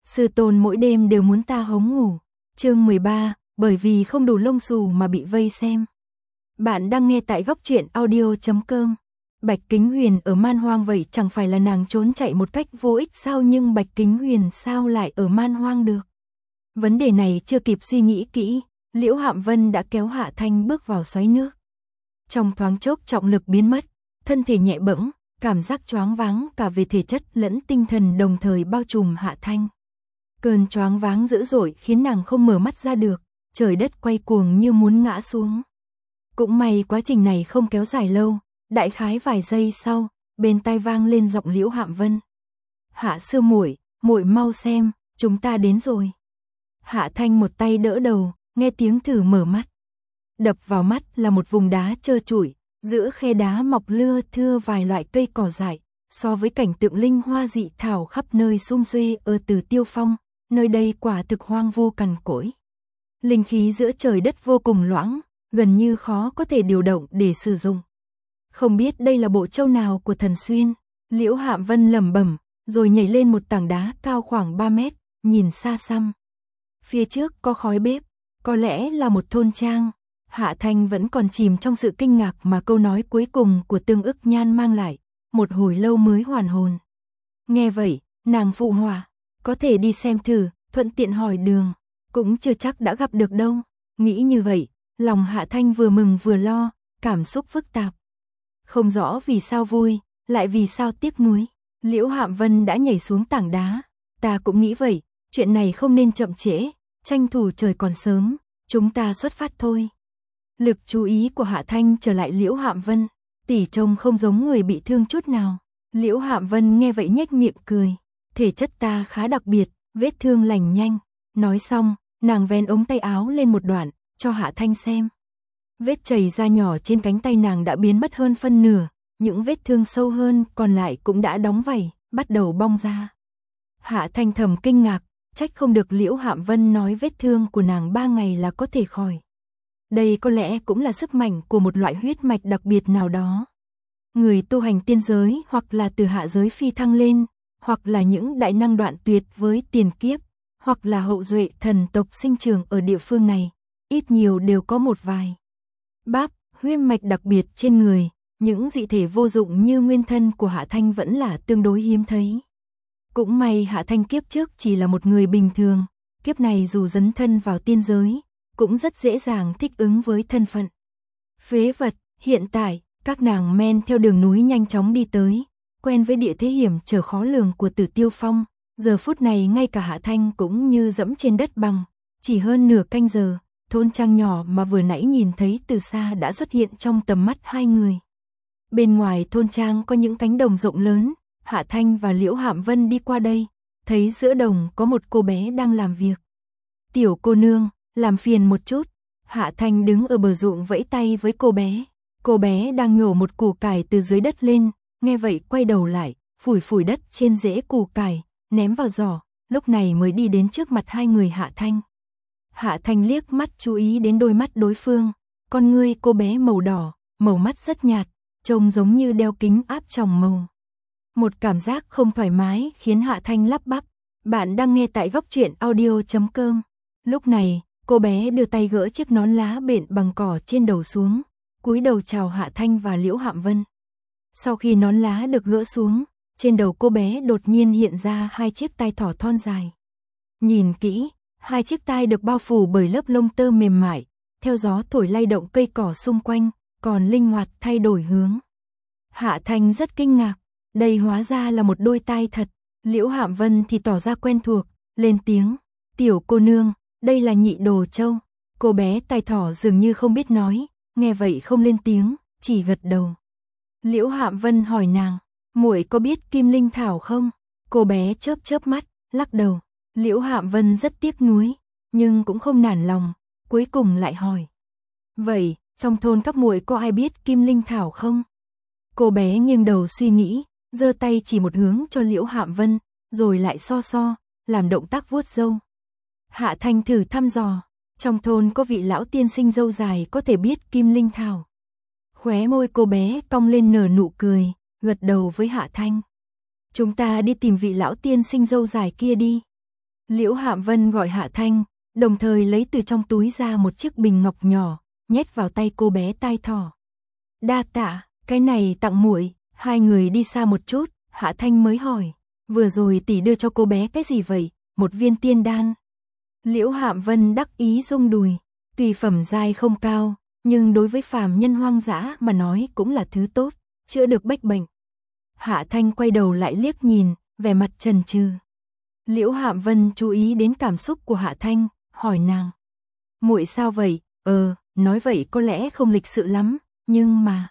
Sư tôn mỗi đêm đều muốn ta hống ngủ. Chương 13, bởi vì không đủ lông xù mà bị vây xem. Bạn đang nghe tại góc truyện audio.com. Bạch Kính Huyền ở Man Hoang vậy chẳng phải là nàng trốn chạy một cách vô ích sao, nhưng Bạch Kính Huyền sao lại ở Man Hoang được? Vấn đề này chưa kịp suy nghĩ kỹ, Liễu Hạm Vân đã kéo Hạ Thanh bước vào xoáy nước. Trong thoáng chốc trọng lực biến mất, thân thể nhẹ bẫng, cảm giác choáng váng cả về thể chất lẫn tinh thần đồng thời bao trùm Hạ Thanh. Cơn choáng váng dữ dội khiến nàng không mở mắt ra được, trời đất quay cuồng như muốn ngã xuống. Cũng may quá trình này không kéo dài lâu, đại khái vài giây sau, bên tai vang lên giọng Liễu Hạm Vân. Hạ sư muội, muội mau xem, chúng ta đến rồi. Hạ Thanh một tay đỡ đầu, nghe tiếng thử mở mắt. Đập vào mắt là một vùng đá trơ trụi, giữa khe đá mọc lưa thưa vài loại cây cỏ dại, so với cảnh tượng linh hoa dị thảo khắp nơi sum xuê ở Từ Tiêu Phong, nơi đây quả thực hoang vu cằn cỗi. Linh khí giữa trời đất vô cùng loãng, gần như khó có thể điều động để sử dụng. Không biết đây là bộ châu nào của Thần Xuyên, Liễu Hạm Vân lẩm bẩm, rồi nhảy lên một tảng đá cao khoảng 3 mét, nhìn xa xăm. Phía trước có khói bếp, có lẽ là một thôn trang. Hạ Thanh vẫn còn chìm trong sự kinh ngạc mà câu nói cuối cùng của Tương Ức Nhan mang lại, một hồi lâu mới hoàn hồn. Nghe vậy, nàng phụ họa, có thể đi xem thử, thuận tiện hỏi đường, cũng chưa chắc đã gặp được đâu. Nghĩ như vậy, lòng Hạ Thanh vừa mừng vừa lo, cảm xúc phức tạp. Không rõ vì sao vui, lại vì sao tiếc nuối. Liễu Hạm Vân đã nhảy xuống tảng đá, ta cũng nghĩ vậy, chuyện này không nên chậm trễ, tranh thủ trời còn sớm, chúng ta xuất phát thôi. Lực chú ý của Hạ Thanh trở lại Liễu Hạm Vân, tỷ trông không giống người bị thương chút nào. Liễu Hạm Vân nghe vậy nhếch miệng cười, thể chất ta khá đặc biệt, vết thương lành nhanh. Nói xong, nàng vén ống tay áo lên một đoạn, cho Hạ Thanh xem. Vết chảy da nhỏ trên cánh tay nàng đã biến mất hơn phân nửa, những vết thương sâu hơn còn lại cũng đã đóng vảy, bắt đầu bong ra. Hạ Thanh thầm kinh ngạc, trách không được Liễu Hạm Vân nói vết thương của nàng 3 ngày là có thể khỏi. Đây có lẽ cũng là sức mạnh của một loại huyết mạch đặc biệt nào đó. Người tu hành tiên giới hoặc là từ hạ giới phi thăng lên, hoặc là những đại năng đoạn tuyệt với tiền kiếp, hoặc là hậu duệ thần tộc sinh trưởng ở địa phương này, ít nhiều đều có một vài huyết mạch đặc biệt trên người. Những dị thể vô dụng như nguyên thân của Hạ Thanh vẫn là tương đối hiếm thấy. Cũng may Hạ Thanh kiếp trước chỉ là một người bình thường, kiếp này dù dấn thân vào tiên giới, cũng rất dễ dàng thích ứng với thân phận phế vật. Hiện tại, các nàng men theo đường núi nhanh chóng đi tới, quen với địa thế hiểm trở khó lường của Từ Tiêu Phong. Giờ phút này ngay cả Hạ Thanh cũng như dẫm trên đất bằng. Chỉ hơn nửa canh giờ, thôn trang nhỏ mà vừa nãy nhìn thấy từ xa đã xuất hiện trong tầm mắt hai người. Bên ngoài thôn trang có những cánh đồng rộng lớn, Hạ Thanh và Liễu Hạm Vân đi qua đây, thấy giữa đồng có một cô bé đang làm việc. Tiểu cô nương, làm phiền một chút. Hạ Thanh đứng ở bờ ruộng vẫy tay với cô bé. Cô bé đang nhổ một củ cải từ dưới đất lên, nghe vậy quay đầu lại, phủi phủi đất trên rễ củ cải, ném vào giỏ, lúc này mới đi đến trước mặt hai người Hạ Thanh. Hạ Thanh liếc mắt chú ý đến đôi mắt đối phương, con ngươi cô bé màu đỏ, màu mắt rất nhạt, trông giống như đeo kính áp tròng màu. Một cảm giác không thoải mái khiến Hạ Thanh lắp bắp, bạn đang nghe tại góc truyện audio.com. Lúc này, cô bé đưa tay gỡ chiếc nón lá bện bằng cỏ trên đầu xuống, cúi đầu chào Hạ Thanh và Liễu Hạm Vân. Sau khi nón lá được gỡ xuống, trên đầu cô bé đột nhiên hiện ra hai chiếc tai thỏ thon dài. Nhìn kỹ, hai chiếc tai được bao phủ bởi lớp lông tơ mềm mại, theo gió thổi lay động cây cỏ xung quanh, còn linh hoạt thay đổi hướng. Hạ Thanh rất kinh ngạc, đây hóa ra là một đôi tai thật. Liễu Hạm Vân thì tỏ ra quen thuộc, lên tiếng, tiểu cô nương, đây là Nhị Đồ Châu. Cô bé tai thỏ dường như không biết nói, nghe vậy không lên tiếng, chỉ gật đầu. Liễu Hạm Vân hỏi nàng, muội có biết Kim Linh Thảo không? Cô bé chớp chớp mắt, lắc đầu. Liễu Hạm Vân rất tiếc nuối, nhưng cũng không nản lòng, cuối cùng lại hỏi. Vậy, trong thôn các muội có ai biết Kim Linh Thảo không? Cô bé nghiêng đầu suy nghĩ, giơ tay chỉ một hướng cho Liễu Hạm Vân, rồi lại so, làm động tác vuốt râu. Hạ Thanh thử thăm dò, trong thôn có vị lão tiên sinh râu dài có thể biết Kim Linh Thảo. Khóe môi cô bé cong lên nở nụ cười, gật đầu với Hạ Thanh. Chúng ta đi tìm vị lão tiên sinh râu dài kia đi. Liễu Hạm Vân gọi Hạ Thanh, đồng thời lấy từ trong túi ra một chiếc bình ngọc nhỏ, nhét vào tay cô bé tai thỏ. Đa tạ, cái này tặng muội. Hai người đi xa một chút, Hạ Thanh mới hỏi, vừa rồi tỷ đưa cho cô bé cái gì vậy? Một viên tiên đan. Liễu Hạm Vân đắc ý rung đùi, tuy phẩm giai không cao, nhưng đối với phàm nhân hoang dã mà nói cũng là thứ tốt, chữa được bách bệnh. Hạ Thanh quay đầu lại liếc nhìn, vẻ mặt chần chừ. Liễu Hạm Vân chú ý đến cảm xúc của Hạ Thanh, hỏi nàng, muội sao vậy? Nói vậy có lẽ không lịch sự lắm, nhưng mà...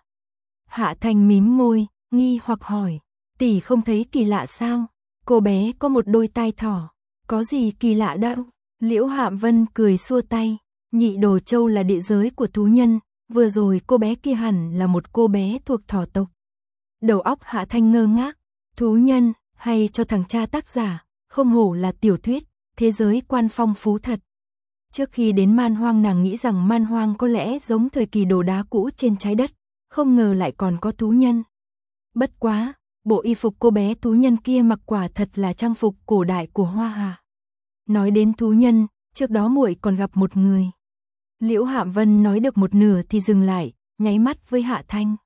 Hạ Thanh mím môi, nghi hoặc hỏi, tỷ không thấy kỳ lạ sao? Cô bé có một đôi tai thỏ, có gì kỳ lạ đâu? Liễu Hạm Vân cười xua tay, Nhị Đồ Châu là địa giới của thú nhân, vừa rồi cô bé kia hẳn là một cô bé thuộc thỏ tộc. Đầu óc Hạ Thanh ngơ ngác, thú nhân, hay cho thằng cha tác giả, không hổ là tiểu thuyết, thế giới quan phong phú thật. Trước khi đến man hoang nàng nghĩ rằng man hoang có lẽ giống thời kỳ đồ đá cũ trên trái đất, không ngờ lại còn có thú nhân. Bất quá, bộ y phục cô bé thú nhân kia mặc quả thật là trang phục cổ đại của Hoa Hà. Nói đến thú nhân, trước đó muội còn gặp một người. Liễu Hạm Vân nói được một nửa thì dừng lại, nháy mắt với Hạ Thanh.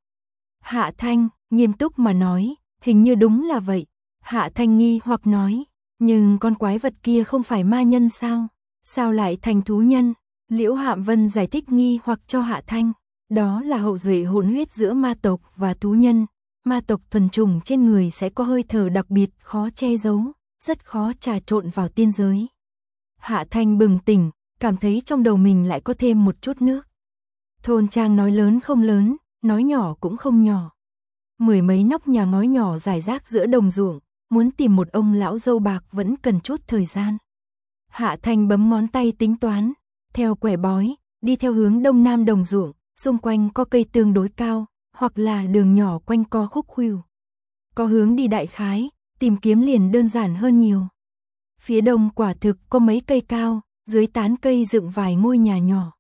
Hạ Thanh, nghiêm túc mà nói, hình như đúng là vậy. Hạ Thanh nghi hoặc nói, nhưng con quái vật kia không phải ma nhân sao? Sao lại thành thú nhân? Liễu Hạm Vân giải thích nghi hoặc cho Hạ Thanh. Đó là hậu duệ hỗn huyết giữa ma tộc và thú nhân. Ma tộc thuần chủng trên người sẽ có hơi thở đặc biệt khó che giấu, rất khó trà trộn vào tiên giới. Hạ Thanh bừng tỉnh, cảm thấy trong đầu mình lại có thêm một chút nước. Thôn trang nói lớn không lớn, nói nhỏ cũng không nhỏ. Mười mấy nóc nhà ngói nhỏ rải rác giữa đồng ruộng, muốn tìm một ông lão râu bạc vẫn cần chút thời gian. Hạ Thanh bấm ngón tay tính toán, theo quẻ bói, đi theo hướng đông nam đồng ruộng, xung quanh có cây tương đối cao, hoặc là đường nhỏ quanh co khúc khuỷu. Có hướng đi đại khái, tìm kiếm liền đơn giản hơn nhiều. Phía đông quả thực có mấy cây cao, dưới tán cây dựng vài ngôi nhà nhỏ.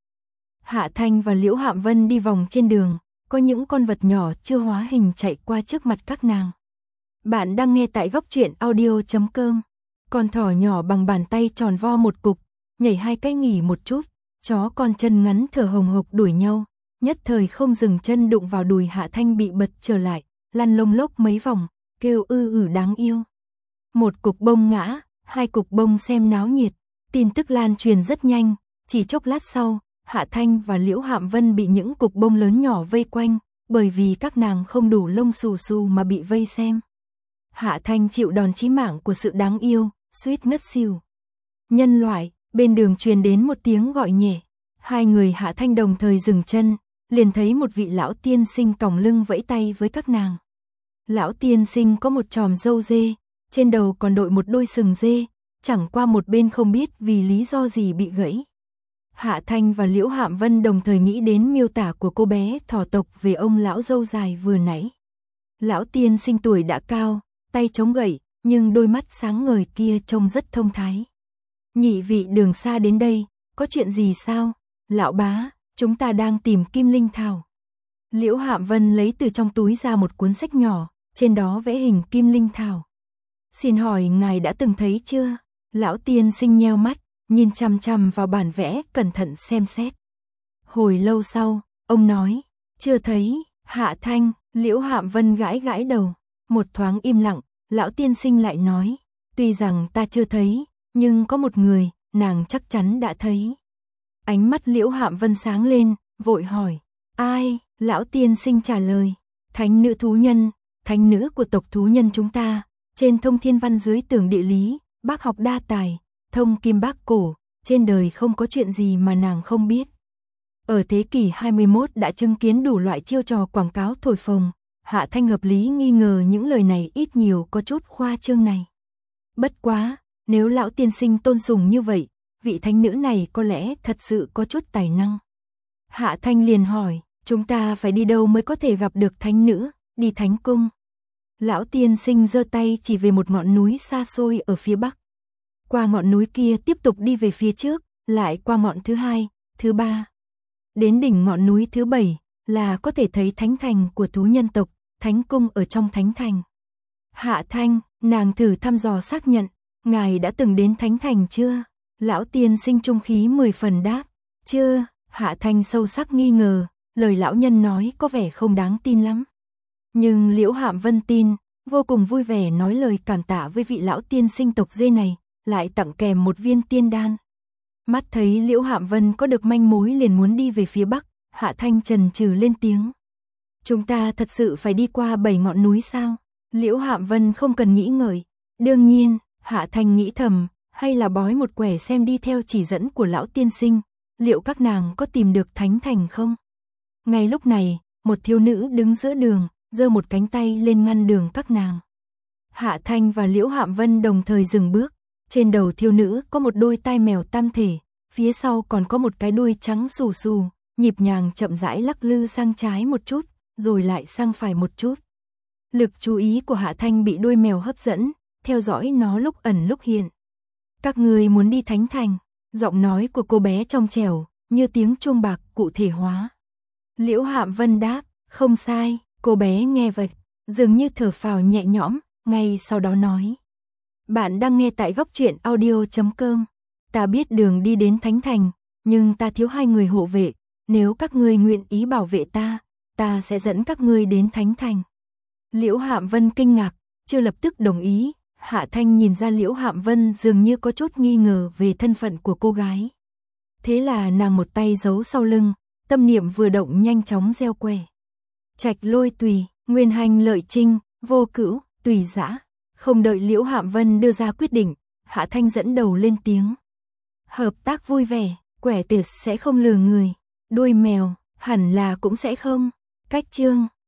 Hạ Thanh và Liễu Hạm Vân đi vòng trên đường, có những con vật nhỏ chưa hóa hình chạy qua trước mặt các nàng. Bạn đang nghe tại góc truyện audio.com. Con thỏ nhỏ bằng bàn tay tròn vo một cục, nhảy hai cái nghỉ một chút, chó con chân ngắn thở hồng hộc đuổi nhau, nhất thời không dừng chân đụng vào đùi Hạ Thanh bị bật trở lại, lăn lông lốc mấy vòng, kêu đáng yêu. Một cục bông ngã, hai cục bông xem náo nhiệt, tin tức lan truyền rất nhanh, chỉ chốc lát sau, Hạ Thanh và Liễu Hạm Vân bị những cục bông lớn nhỏ vây quanh, bởi vì các nàng không đủ lông xù xù mà bị vây xem. Hạ Thanh chịu đòn chí mạng của sự đáng yêu, suýt ngất xỉu. Nhân loại, bên đường truyền đến một tiếng gọi nhẹ. Hai người Hạ Thanh đồng thời dừng chân, liền thấy một vị lão tiên sinh còng lưng vẫy tay với các nàng. Lão tiên sinh có một chòm râu dê, trên đầu còn đội một đôi sừng dê, chẳng qua một bên không biết vì lý do gì bị gãy. Hạ Thanh và Liễu Hạm Vân đồng thời nghĩ đến miêu tả của cô bé thỏ tộc về ông lão râu dài vừa nãy. Lão tiên sinh tuổi đã cao, tay chống gậy, nhưng đôi mắt sáng ngời kia trông rất thông thái. Nhị vị đường xa đến đây, có chuyện gì sao? Lão bá, chúng ta đang tìm Kim Linh Thảo. Liễu Hạm Vân lấy từ trong túi ra một cuốn sách nhỏ, trên đó vẽ hình Kim Linh Thảo. Xin hỏi ngài đã từng thấy chưa? Lão tiên sinh nheo mắt, nhìn chằm chằm vào bản vẽ cẩn thận xem xét. Hồi lâu sau, ông nói, chưa thấy. Hạ Thanh, Liễu Hạm Vân gãi gãi đầu, một thoáng im lặng, lão tiên sinh lại nói, tuy rằng ta chưa thấy, nhưng có một người, nàng chắc chắn đã thấy. Ánh mắt Liễu Hạm Vân sáng lên, vội hỏi, ai? Lão tiên sinh trả lời, thánh nữ thú nhân, thánh nữ của tộc thú nhân chúng ta, trên thông thiên văn dưới tường địa lý, bác học đa tài, thông kim bác cổ, trên đời không có chuyện gì mà nàng không biết. Ở thế kỷ 21 đã chứng kiến đủ loại chiêu trò quảng cáo thổi phồng, Hạ Thanh hợp lý nghi ngờ những lời này ít nhiều có chút khoa trương này. Bất quá, nếu lão tiên sinh tôn sùng như vậy, vị thánh nữ này có lẽ thật sự có chút tài năng. Hạ Thanh liền hỏi, chúng ta phải đi đâu mới có thể gặp được thánh nữ? Đi thánh cung. Lão tiên sinh giơ tay chỉ về một ngọn núi xa xôi ở phía bắc. Qua ngọn núi kia tiếp tục đi về phía trước, lại qua ngọn thứ hai, thứ ba. Đến đỉnh ngọn núi thứ 7 là có thể thấy thánh thành của thú nhân tộc, thánh cung ở trong thánh thành. Hạ Thanh, nàng thử thăm dò xác nhận, ngài đã từng đến Thánh Thành chưa? Lão tiên sinh trung khí 10 phần đáp, chưa. Hạ Thanh sâu sắc nghi ngờ, lời lão nhân nói có vẻ không đáng tin lắm. Nhưng Liễu Hạm Vân tin, vô cùng vui vẻ nói lời cảm tạ với vị lão tiên sinh tộc Dê này, lại tặng kèm một viên tiên đan. Mắt thấy Liễu Hạm Vân có được manh mối liền muốn đi về phía bắc, Hạ Thanh chần chừ lên tiếng. Chúng ta thật sự phải đi qua 7 ngọn núi sao? Liễu Hạm Vân không cần nghĩ ngợi. Đương nhiên, Hạ Thanh nghĩ thầm, hay là bói một quẻ xem đi theo chỉ dẫn của lão tiên sinh, liệu các nàng có tìm được Thánh Thành không? Ngay lúc này, một thiếu nữ đứng giữa đường, giơ một cánh tay lên ngăn đường các nàng. Hạ Thanh và Liễu Hạm Vân đồng thời dừng bước, trên đầu thiếu nữ có một đôi tai mèo tam thể, phía sau còn có một cái đuôi trắng xù xù, nhịp nhàng chậm rãi lắc lư sang trái một chút, rồi lại sang phải một chút. Lực chú ý của Hạ Thanh bị đuôi mèo hấp dẫn, theo dõi nó lúc ẩn lúc hiện. Các người muốn đi Thánh Thành, giọng nói của cô bé trong trẻo, như tiếng chuông bạc cụ thể hóa. Liễu Hạm Vân đáp, không sai, cô bé nghe vậy, dường như thở phào nhẹ nhõm, ngay sau đó nói. Bạn đang nghe tại góc truyện audio.com. Ta biết đường đi đến Thánh Thành, nhưng ta thiếu 2 người hộ vệ, nếu các ngươi nguyện ý bảo vệ ta sẽ dẫn các ngươi đến Thánh Thành. Liễu Hạm Vân kinh ngạc, chưa lập tức đồng ý. Hạ Thanh nhìn ra Liễu Hạm Vân dường như có chút nghi ngờ về thân phận của cô gái. Thế là nàng một tay giấu sau lưng, tâm niệm vừa động nhanh chóng gieo quẻ. Trạch Lôi tùy, Nguyên Hành Lợi Trinh, Vô Cữu, Tùy Dã. Không đợi Liễu Hạm Vân đưa ra quyết định, Hạ Thanh dẫn đầu lên tiếng. Hợp tác vui vẻ, quẻ tiệt sẽ không lừa người. Đuôi mèo, hẳn là cũng sẽ không. Cách chương